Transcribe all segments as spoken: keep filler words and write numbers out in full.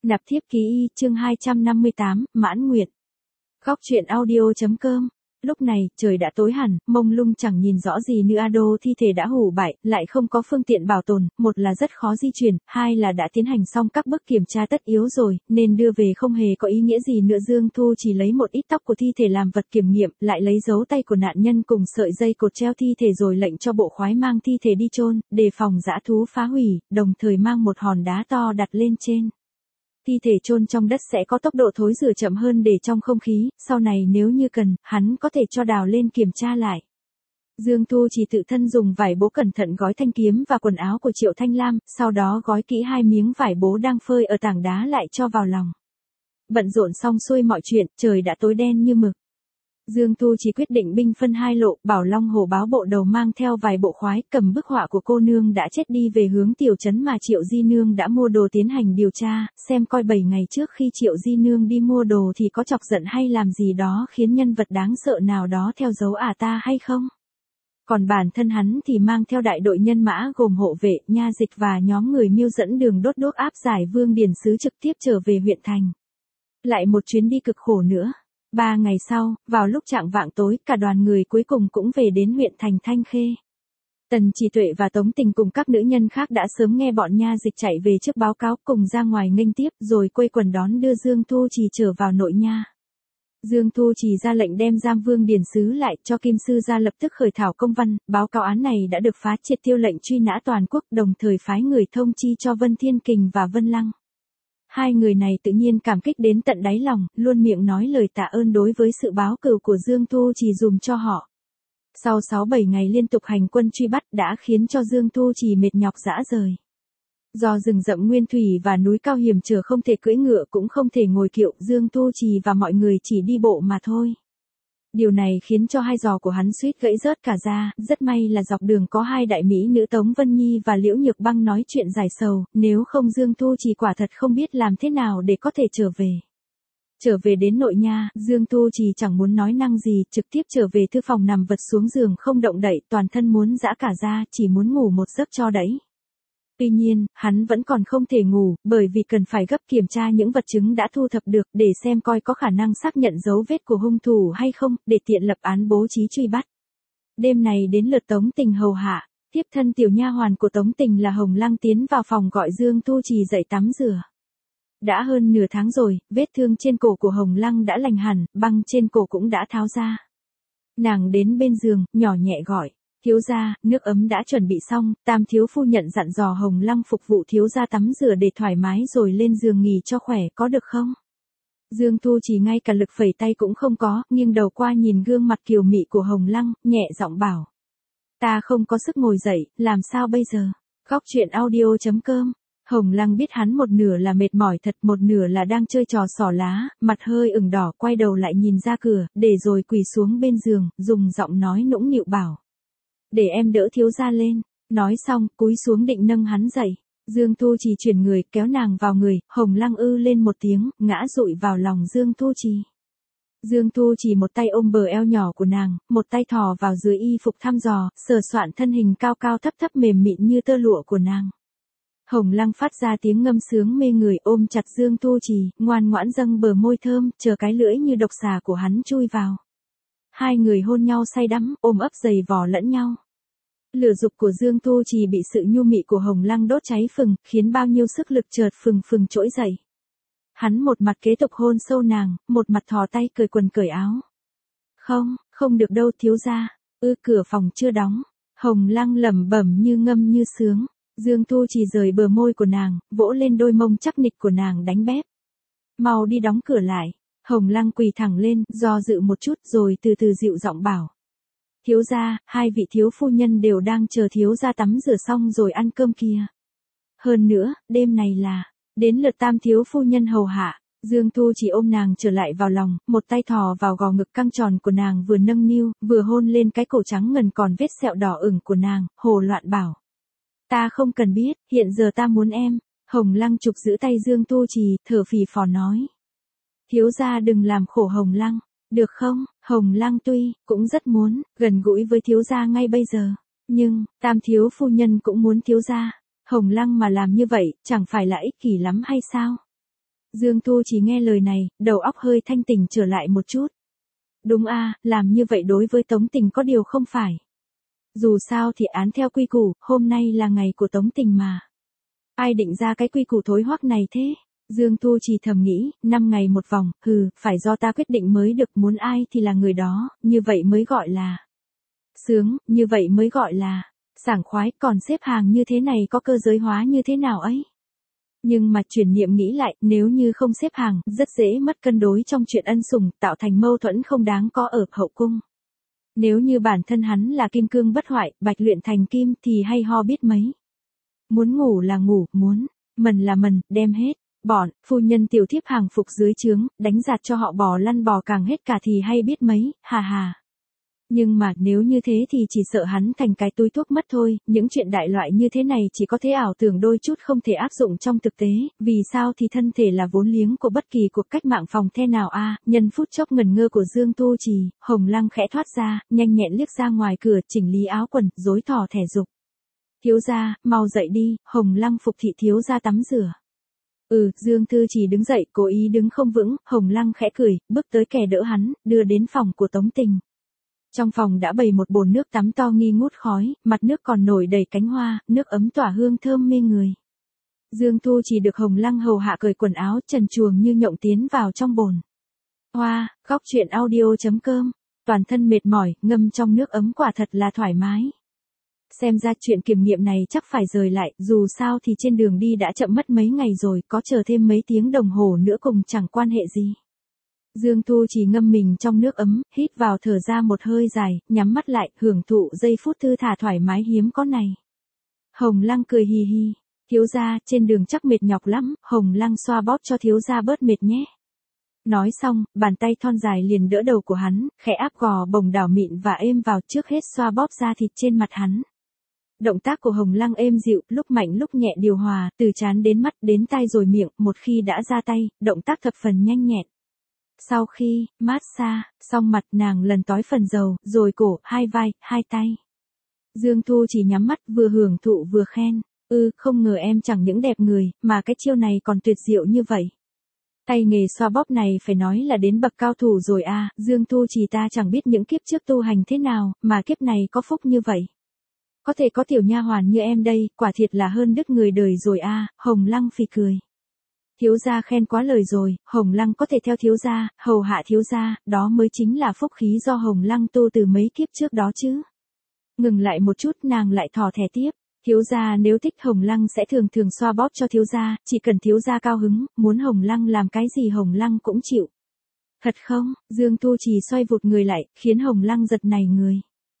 Nạp thiếp ký y, chương hai trăm năm mươi tám, mãn nguyện. Góc truyện audio.com. Lúc này, trời đã tối hẳn, mông lung chẳng nhìn rõ gì nữa. Ado thi thể đã hủ bại, lại không có phương tiện bảo tồn, một là rất khó di chuyển, hai là đã tiến hành xong các bước kiểm tra tất yếu rồi, nên đưa về không hề có ý nghĩa gì nữa. Dương Thu chỉ lấy một ít tóc của thi thể làm vật kiểm nghiệm, lại lấy dấu tay của nạn nhân cùng sợi dây cột treo thi thể rồi lệnh cho bộ khoái mang thi thể đi chôn, đề phòng dã thú phá hủy, đồng thời mang một hòn đá to đặt lên trên. Thi thể chôn trong đất sẽ có tốc độ thối rửa chậm hơn để trong không khí, sau này nếu như cần, hắn có thể cho đào lên kiểm tra lại. Dương Thu chỉ tự thân dùng vải bố cẩn thận gói thanh kiếm và quần áo của Triệu Thanh Lam, sau đó gói kỹ hai miếng vải bố đang phơi ở tảng đá lại cho vào lòng. Bận rộn xong xuôi mọi chuyện, trời đã tối đen như mực. Dương Thu chỉ quyết định binh phân hai lộ, bảo Long Hổ báo bộ đầu mang theo vài bộ khoái, cầm bức họa của cô nương đã chết đi về hướng tiểu trấn mà Triệu Di Nương đã mua đồ tiến hành điều tra, xem coi bảy ngày trước khi Triệu Di Nương đi mua đồ thì có chọc giận hay làm gì đó khiến nhân vật đáng sợ nào đó theo dấu ả ta hay không. Còn bản thân hắn thì mang theo đại đội nhân mã gồm hộ vệ, nha dịch và nhóm người Miêu dẫn đường đốt đốt áp giải Vương Điển Sứ trực tiếp trở về huyện thành. Lại một chuyến đi cực khổ nữa. Ba ngày sau, vào lúc chạng vạng tối, cả đoàn người cuối cùng cũng về đến huyện thành Thanh Khê. Tần Chỉ Tuệ và Tống Tình cùng các nữ nhân khác đã sớm nghe bọn nha dịch chạy về trước báo cáo cùng ra ngoài nghênh tiếp rồi quây quần đón đưa Dương Thu Trì trở vào nội nha. Dương Thu Trì ra lệnh đem giam Vương Điển Sứ lại cho Kim Sư ra lập tức khởi thảo công văn, báo cáo án này đã được phá triệt tiêu lệnh truy nã toàn quốc đồng thời phái người thông chi cho Vân Thiên Kình và Vân Lăng. Hai người này tự nhiên cảm kích đến tận đáy lòng, luôn miệng nói lời tạ ơn đối với sự báo cửu của Dương Thu Trì dùm cho họ. Sau sáu bảy ngày liên tục hành quân truy bắt đã khiến cho Dương Thu Trì mệt nhọc rã rời. Do rừng rậm nguyên thủy và núi cao hiểm trở không thể cưỡi ngựa cũng không thể ngồi kiệu, Dương Thu Trì và mọi người chỉ đi bộ mà thôi. Điều này khiến cho hai giò của hắn suýt gãy rớt cả ra, rất may là dọc đường có hai đại mỹ nữ Tống Vân Nhi và Liễu Nhược Băng nói chuyện giải sầu, nếu không Dương Thu Trì quả thật không biết làm thế nào để có thể trở về. Trở về đến nội nha, Dương Thu Trì chẳng muốn nói năng gì, trực tiếp trở về thư phòng nằm vật xuống giường không động đậy, toàn thân muốn giã cả ra, chỉ muốn ngủ một giấc cho đẫy. Tuy nhiên, hắn vẫn còn không thể ngủ, bởi vì cần phải gấp kiểm tra những vật chứng đã thu thập được để xem coi có khả năng xác nhận dấu vết của hung thủ hay không, để tiện lập án bố trí truy bắt. Đêm này đến lượt Tống Tình hầu hạ, tiếp thân tiểu nha hoàn của Tống Tình là Hồng Lăng tiến vào phòng gọi Dương Thu Trì dậy tắm rửa. Đã hơn nửa tháng rồi, vết thương trên cổ của Hồng Lăng đã lành hẳn, băng trên cổ cũng đã tháo ra. Nàng đến bên giường, nhỏ nhẹ gọi. Thiếu gia, nước ấm đã chuẩn bị xong, Tam thiếu phu nhận dặn dò Hồng Lăng phục vụ thiếu gia tắm rửa để thoải mái rồi lên giường nghỉ cho khỏe, có được không? Dương Thu Trì ngay cả lực phẩy tay cũng không có, nghiêng đầu qua nhìn gương mặt kiều mị của Hồng Lăng, nhẹ giọng bảo. Ta không có sức ngồi dậy, làm sao bây giờ? Góc truyện audio.com. Hồng Lăng biết hắn một nửa là mệt mỏi thật, một nửa là đang chơi trò xỏ lá, mặt hơi ửng đỏ, quay đầu lại nhìn ra cửa, để rồi quỳ xuống bên giường, dùng giọng nói nũng nịu bảo. Để em đỡ thiếu gia lên. Nói xong, cúi xuống định nâng hắn dậy. Dương Thu Trì chuyển người, kéo nàng vào người, Hồng Lăng ư lên một tiếng, ngã dụi vào lòng Dương Thu Trì. Dương Thu Trì một tay ôm bờ eo nhỏ của nàng, một tay thò vào dưới y phục thăm dò, sờ soạn thân hình cao cao thấp thấp mềm mịn như tơ lụa của nàng. Hồng Lăng phát ra tiếng ngâm sướng mê người, ôm chặt Dương Thu Trì, ngoan ngoãn dâng bờ môi thơm, chờ cái lưỡi như độc xà của hắn chui vào. Hai người hôn nhau say đắm, ôm ấp giày vò lẫn nhau. Lửa dục của Dương Thu Trì bị sự nhu mị của Hồng Lăng đốt cháy phừng, khiến bao nhiêu sức lực chợt phừng phừng trỗi dậy. Hắn một mặt kế tục hôn sâu nàng, một mặt thò tay cởi quần cởi áo. Không, không được đâu thiếu gia, ư cửa phòng chưa đóng. Hồng Lăng lẩm bẩm như ngâm như sướng. Dương Thu Trì rời bờ môi của nàng, vỗ lên đôi mông chắc nịch của nàng đánh bép. Mau đi đóng cửa lại. Hồng Lăng quỳ thẳng lên, do dự một chút rồi từ từ dịu giọng bảo. Thiếu gia, hai vị thiếu phu nhân đều đang chờ thiếu gia tắm rửa xong rồi ăn cơm kia. Hơn nữa, đêm này là, đến lượt Tam thiếu phu nhân hầu hạ. Dương Thu chỉ ôm nàng trở lại vào lòng, một tay thò vào gò ngực căng tròn của nàng vừa nâng niu, vừa hôn lên cái cổ trắng ngần còn vết sẹo đỏ ửng của nàng, hồ loạn bảo. Ta không cần biết, hiện giờ ta muốn em. Hồng Lăng chụp giữ tay Dương Thu Trì, thở phì phò nói. Thiếu gia đừng làm khổ Hồng Lăng, được không? Hồng Lăng tuy, cũng rất muốn, gần gũi với thiếu gia ngay bây giờ. Nhưng, Tam thiếu phu nhân cũng muốn thiếu gia. Hồng Lăng mà làm như vậy, chẳng phải là ích kỷ lắm hay sao? Dương Thu chỉ nghe lời này, đầu óc hơi thanh tỉnh trở lại một chút. Đúng a, làm như vậy đối với Tống Tình có điều không phải. Dù sao thì án theo quy củ, hôm nay là ngày của Tống Tình mà. Ai định ra cái quy củ thối hoắc này thế? Dương Thu chỉ thầm nghĩ, năm ngày một vòng, hừ, phải do ta quyết định mới được, muốn ai thì là người đó, như vậy mới gọi là sướng, như vậy mới gọi là sảng khoái, còn xếp hàng như thế này có cơ giới hóa như thế nào ấy. Nhưng mà chuyển niệm nghĩ lại, nếu như không xếp hàng, rất dễ mất cân đối trong chuyện ân sủng, tạo thành mâu thuẫn không đáng có ở hậu cung. Nếu như bản thân hắn là kim cương bất hoại, bạch luyện thành kim thì hay ho biết mấy. Muốn ngủ là ngủ, muốn mần là mần, đem hết. Bọn, phu nhân tiểu thiếp hàng phục dưới trướng, đánh giạt cho họ bò lăn bò càng hết cả thì hay biết mấy, hà hà. Nhưng mà nếu như thế thì chỉ sợ hắn thành cái túi thuốc mất thôi, những chuyện đại loại như thế này chỉ có thể ảo tưởng đôi chút không thể áp dụng trong thực tế, vì sao thì thân thể là vốn liếng của bất kỳ cuộc cách mạng phòng the nào a. Nhân phút chốc ngần ngơ của Dương Tu Trì, Hồng Lăng khẽ thoát ra, nhanh nhẹn liếc ra ngoài cửa chỉnh lý áo quần, rối thỏ thẻ dục. Thiếu gia, mau dậy đi, Hồng Lăng phục thị thiếu gia tắm rửa. Ừ, Dương Thư Trì đứng dậy, cố ý đứng không vững, Hồng Lăng khẽ cười, bước tới kẻ đỡ hắn, đưa đến phòng của Tống Tình. Trong phòng đã bày một bồn nước tắm to nghi ngút khói, mặt nước còn nổi đầy cánh hoa, nước ấm tỏa hương thơm mê người. Dương Thu Trì được Hồng Lăng hầu hạ cởi quần áo, trần truồng như nhộng tiến vào trong bồn. Hoa, góc truyện audio chấm com, toàn thân mệt mỏi, ngâm trong nước ấm quả thật là thoải mái. Xem ra chuyện kiểm nghiệm này chắc phải rời lại, dù sao thì trên đường đi đã chậm mất mấy ngày rồi, có chờ thêm mấy tiếng đồng hồ nữa cùng chẳng quan hệ gì. Dương Thu chỉ ngâm mình trong nước ấm, hít vào thở ra một hơi dài, nhắm mắt lại, hưởng thụ giây phút thư thả thoải mái hiếm có này. Hồng Lăng cười hì hì, thiếu gia, trên đường chắc mệt nhọc lắm, Hồng Lăng xoa bóp cho thiếu gia bớt mệt nhé. Nói xong, bàn tay thon dài liền đỡ đầu của hắn, khẽ áp gò bồng đảo mịn và êm vào, trước hết xoa bóp da thịt trên mặt hắn. Động tác của Hồng Lăng êm dịu, lúc mạnh lúc nhẹ điều hòa, từ trán đến mắt đến tai rồi miệng, một khi đã ra tay, động tác thập phần nhanh nhẹn. Sau khi, mát xa, xong mặt nàng lần tói phần dầu, rồi cổ, hai vai, hai tay. Dương Thu chỉ nhắm mắt vừa hưởng thụ vừa khen, ư, không ngờ em chẳng những đẹp người, mà cái chiêu này còn tuyệt diệu như vậy. Tay nghề xoa bóp này phải nói là đến bậc cao thủ rồi à, Dương Thu chỉ ta chẳng biết những kiếp trước tu hành thế nào, mà kiếp này có phúc như vậy. Có thể có tiểu nha hoàn như em đây, quả thiệt là hơn đức người đời rồi à, Hồng Lăng phì cười. Thiếu gia khen quá lời rồi, Hồng Lăng có thể theo thiếu gia, hầu hạ thiếu gia, đó mới chính là phúc khí do Hồng Lăng tu từ mấy kiếp trước đó chứ. Ngừng lại một chút nàng lại thò thẻ tiếp, thiếu gia nếu thích Hồng Lăng sẽ thường thường xoa bóp cho thiếu gia, chỉ cần thiếu gia cao hứng, muốn Hồng Lăng làm cái gì Hồng Lăng cũng chịu. Thật không? Dương Tu Trì xoay vụt người lại, khiến Hồng Lăng giật nảy người.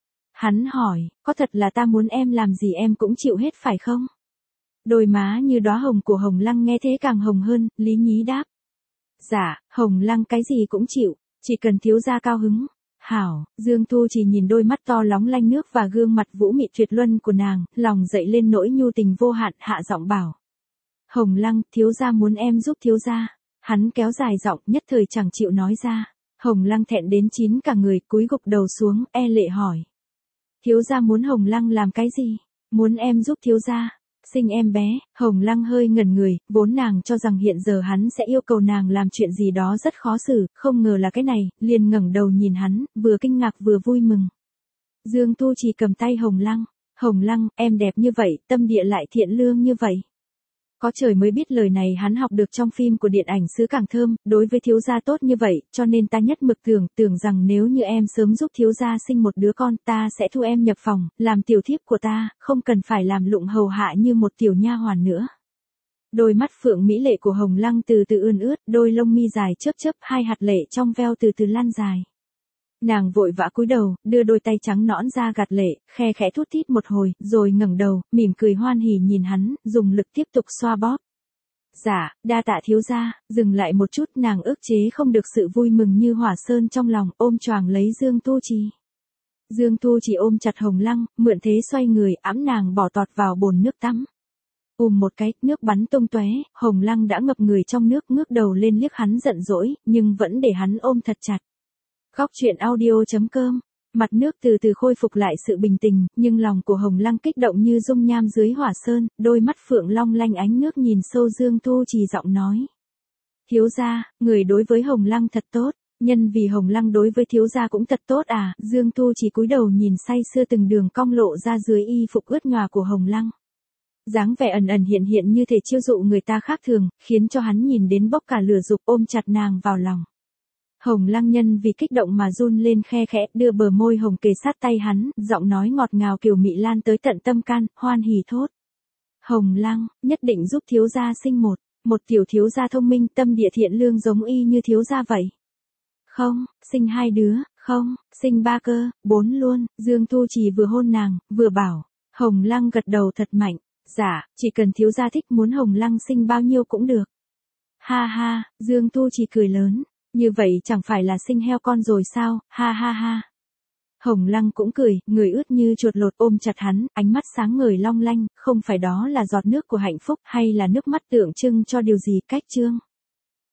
Hắn hỏi, có thật là ta muốn em làm gì em cũng chịu hết phải không? Đôi má như đóa hồng của Hồng Lăng nghe thế càng hồng hơn, Lý Nhí đáp. Dạ, Hồng Lăng cái gì cũng chịu, chỉ cần thiếu gia cao hứng. Hảo, Dương Thu chỉ nhìn đôi mắt to lóng lanh nước và gương mặt vũ mị tuyệt luân của nàng, lòng dậy lên nỗi nhu tình vô hạn, hạ giọng bảo. Hồng Lăng, thiếu gia muốn em giúp thiếu gia. Hắn kéo dài giọng, nhất thời chẳng chịu nói ra. Hồng Lăng thẹn đến chín cả người, cúi gục đầu xuống, e lệ hỏi. Thiếu gia muốn Hồng Lăng làm cái gì? Muốn em giúp thiếu gia. Sinh em bé, Hồng Lăng hơi ngẩn người, vốn nàng cho rằng hiện giờ hắn sẽ yêu cầu nàng làm chuyện gì đó rất khó xử, không ngờ là cái này, liền ngẩng đầu nhìn hắn, vừa kinh ngạc vừa vui mừng. Dương Tu chỉ cầm tay Hồng Lăng, Hồng Lăng, em đẹp như vậy, tâm địa lại thiện lương như vậy. Có trời mới biết lời này hắn học được trong phim của điện ảnh Xứ Càng Thơm, đối với thiếu gia tốt như vậy, cho nên ta nhất mực tưởng, tưởng rằng nếu như em sớm giúp thiếu gia sinh một đứa con, ta sẽ thu em nhập phòng, làm tiểu thiếp của ta, không cần phải làm lụng hầu hạ như một tiểu nha hoàn nữa. Đôi mắt phượng mỹ lệ của Hồng Lăng từ từ ươn ướt, đôi lông mi dài chớp chớp, hai hạt lệ trong veo từ từ lan dài. Nàng vội vã cúi đầu, đưa đôi tay trắng nõn ra gạt lệ, khe khẽ thút thít một hồi, rồi ngẩng đầu, mỉm cười hoan hỉ nhìn hắn, dùng lực tiếp tục xoa bóp. Dạ, đa tạ thiếu gia, dừng lại một chút, nàng ức chế không được sự vui mừng như hỏa sơn trong lòng, ôm choàng lấy Dương Tu Trì. Dương Tu Trì ôm chặt Hồng Lăng, mượn thế xoay người, ẵm nàng bỏ tọt vào bồn nước tắm. Ùm một cái, nước bắn tung tóe, Hồng Lăng đã ngập người trong nước, ngước đầu lên liếc hắn giận dỗi, nhưng vẫn để hắn ôm thật chặt. Góc truyện audio chấm com, mặt nước từ từ khôi phục lại sự bình tĩnh, nhưng lòng của Hồng Lăng kích động như dung nham dưới hỏa sơn, đôi mắt phượng long lanh ánh nước nhìn sâu Dương Tu Trì giọng nói. Thiếu gia, người đối với Hồng Lăng thật tốt, nhân vì Hồng Lăng đối với thiếu gia cũng thật tốt à, Dương Tu chỉ cúi đầu nhìn say sưa từng đường cong lộ ra dưới y phục ướt nhòa của Hồng Lăng. Dáng vẻ ẩn ẩn hiện hiện như thể chiêu dụ người ta khác thường, khiến cho hắn nhìn đến bốc cả lửa dục ôm chặt nàng vào lòng. Hồng Lăng nhân vì kích động mà run lên khe khẽ, đưa bờ môi hồng kề sát tay hắn, giọng nói ngọt ngào kiều mị lan tới tận tâm can, hoan hỉ thốt. Hồng Lăng, nhất định giúp thiếu gia sinh một, một tiểu thiếu gia thông minh tâm địa thiện lương giống y như thiếu gia vậy. Không, sinh hai đứa, không, sinh ba cơ, bốn luôn, Dương Tu Chỉ vừa hôn nàng, vừa bảo. Hồng Lăng gật đầu thật mạnh, dạ, chỉ cần thiếu gia thích muốn Hồng Lăng sinh bao nhiêu cũng được. Ha ha, Dương Tu Chỉ cười lớn, như vậy chẳng phải là sinh heo con rồi sao, ha ha ha. Hồng Lăng cũng cười, người ướt như chuột lột ôm chặt hắn, ánh mắt sáng ngời long lanh, không phải đó là giọt nước của hạnh phúc hay là nước mắt tượng trưng cho điều gì cách trương.